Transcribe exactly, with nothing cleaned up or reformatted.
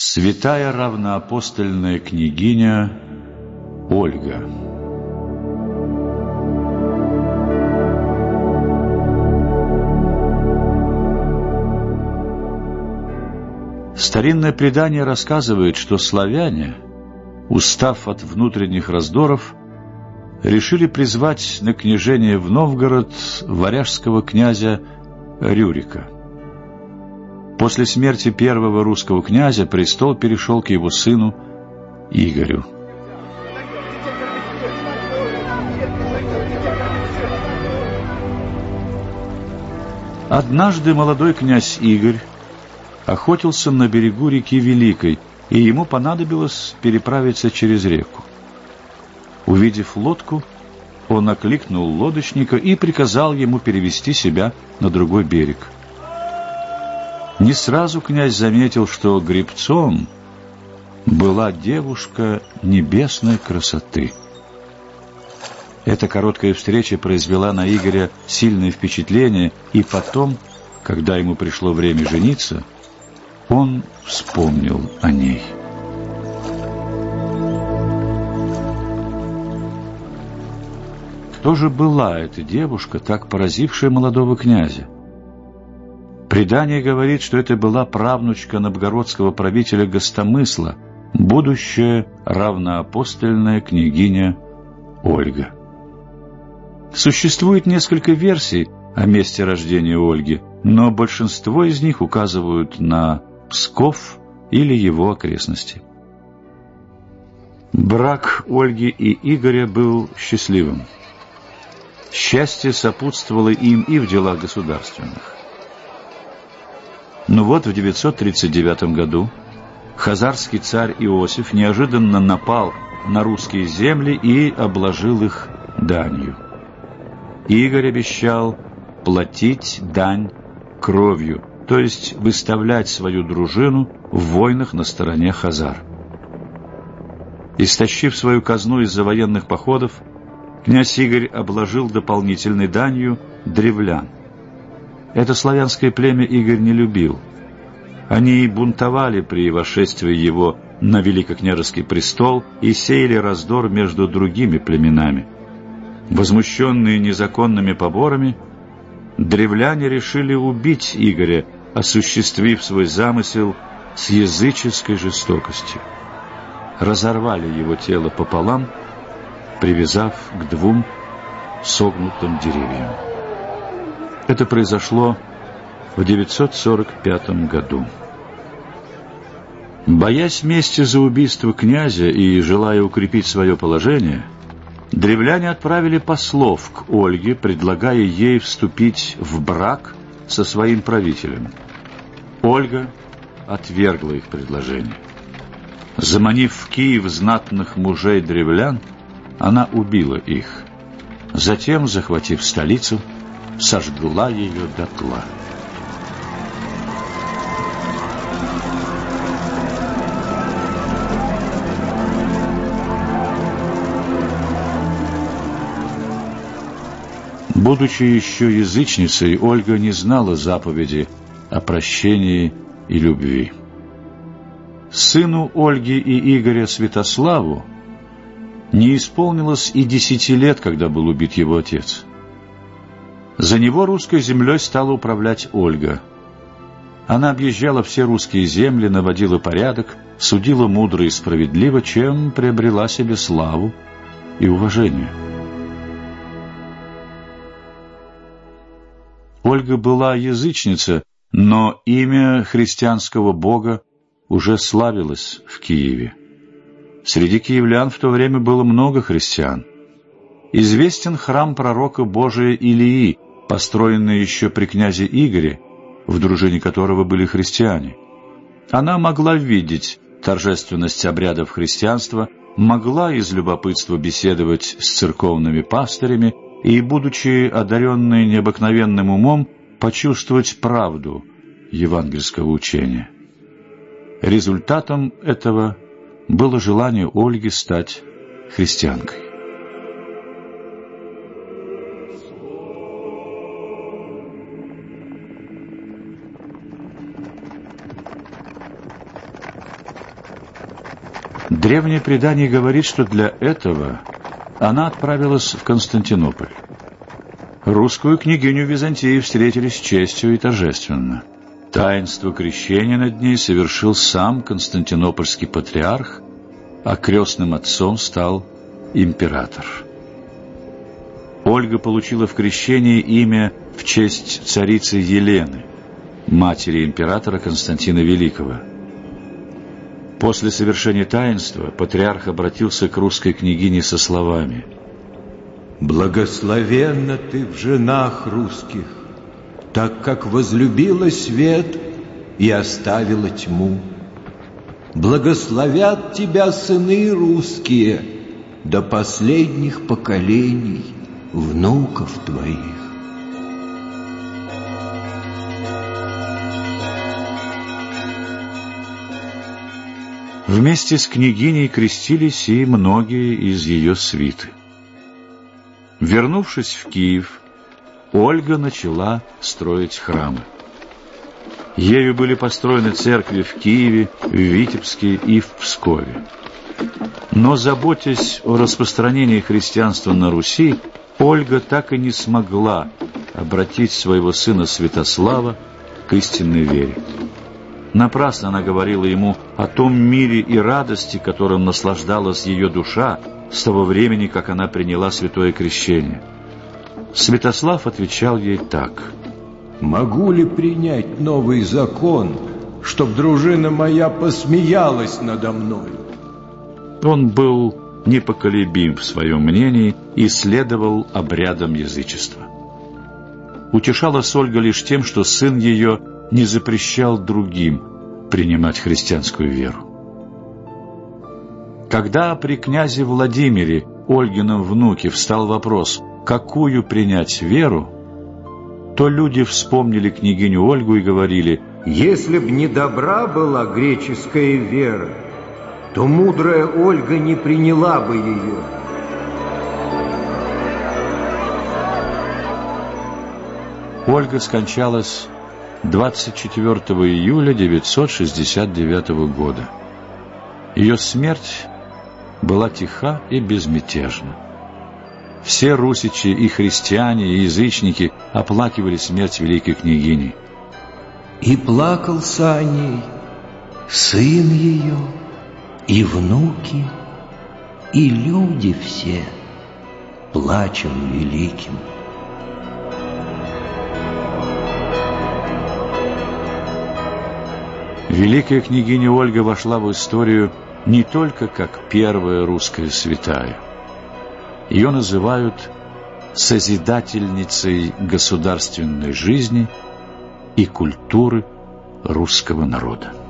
Святая равноапостольная княгиня Ольга. Старинное предание рассказывает, что славяне, устав от внутренних раздоров, решили призвать на княжение в Новгород варяжского князя Рюрика. После смерти первого русского князя престол перешел к его сыну Игорю. Однажды молодой князь Игорь охотился на берегу реки Великой, и ему понадобилось переправиться через реку. Увидев лодку, он окликнул лодочника и приказал ему перевести себя на другой берег. Не сразу князь заметил, что гребцом была девушка небесной красоты. Эта короткая встреча произвела на Игоря сильное впечатление, и потом, когда ему пришло время жениться, он вспомнил о ней. Кто же была эта девушка, так поразившая молодого князя? Предание говорит, что это была правнучка новгородского правителя Гостомысла, будущая равноапостольная княгиня Ольга. Существует несколько версий о месте рождения Ольги, но большинство из них указывают на Псков или его окрестности. Брак Ольги и Игоря был счастливым. Счастье сопутствовало им и в делах государственных. Но вот в девятьсот тридцать девятом году хазарский царь Иосиф неожиданно напал на русские земли и обложил их данью. Игорь обещал платить дань кровью, то есть выставлять свою дружину в войнах на стороне хазар. Истощив свою казну из-за военных походов, князь Игорь обложил дополнительной данью древлян. Это славянское племя Игорь не любил. Они бунтовали при восшествии его на великокняжеский престол и сеяли раздор между другими племенами. Возмущенные незаконными поборами, древляне решили убить Игоря, осуществив свой замысел с языческой жестокостью. Разорвали его тело пополам, привязав к двум согнутым деревьям. Это произошло в девятьсот сорок пятом году. Боясь мести за убийство князя и желая укрепить свое положение, древляне отправили послов к Ольге, предлагая ей вступить в брак со своим правителем. Ольга отвергла их предложение. Заманив в Киев знатных мужей древлян, она убила их. Затем, захватив столицу, сожгла ее дотла. Будучи еще язычницей, Ольга не знала заповеди о прощении и любви. Сыну Ольги и Игоря Святославу не исполнилось и десяти лет, когда был убит его отец. За него русской землей стала управлять Ольга. Она объезжала все русские земли, наводила порядок, судила мудро и справедливо, чем приобрела себе славу и уважение. Ольга была язычница, но имя христианского бога уже славилось в Киеве. Среди киевлян в то время было много христиан. Известен храм пророка Божия Илии, построенный еще при князе Игоре, в дружине которого были христиане. Она могла видеть торжественность обрядов христианства, могла из любопытства беседовать с церковными пастырями и, будучи одаренной необыкновенным умом, почувствовать правду евангельского учения. Результатом этого было желание Ольги стать христианкой. Древнее предание говорит, что для этого она отправилась в Константинополь. Русскую княгиню Византии встретили с честью и торжественно. Таинство крещения над ней совершил сам константинопольский патриарх, а крестным отцом стал император. Ольга получила в крещении имя в честь царицы Елены, матери императора Константина Великого. После совершения таинства патриарх обратился к русской княгине со словами: «Благословенна ты в женах русских, так как возлюбила свет и оставила тьму. Благословят тебя сыны русские до последних поколений внуков твоих». Вместе с княгиней крестились и многие из ее свиты. Вернувшись в Киев, Ольга начала строить храмы. Ею были построены церкви в Киеве, в Витебске и в Пскове. Но, заботясь о распространении христианства на Руси, Ольга так и не смогла обратить своего сына Святослава к истинной вере. Напрасно она говорила ему о том мире и радости, которым наслаждалась ее душа с того времени, как она приняла святое крещение. Святослав отвечал ей так: «Могу ли принять новый закон, чтоб дружина моя посмеялась надо мной?» Он был непоколебим в своем мнении и следовал обрядам язычества. Утешалась Ольга лишь тем, что сын ее не запрещал другим принимать христианскую веру. Когда при князе Владимире, Ольгином внуке, встал вопрос, какую принять веру, то люди вспомнили княгиню Ольгу и говорили: «Если б не добра была греческая вера, то мудрая Ольга не приняла бы ее». Ольга скончалась двадцать четвёртого июля девятьсот шестьдесят девятого года. Ее смерть была тиха и безмятежна. Все русичи и христиане, и язычники оплакивали смерть великой княгини. «И плакался о ней сын ее, и внуки, и люди все плачем великим». Великая княгиня Ольга вошла в историю не только как первая русская святая. Ее называют созидательницей государственной жизни и культуры русского народа.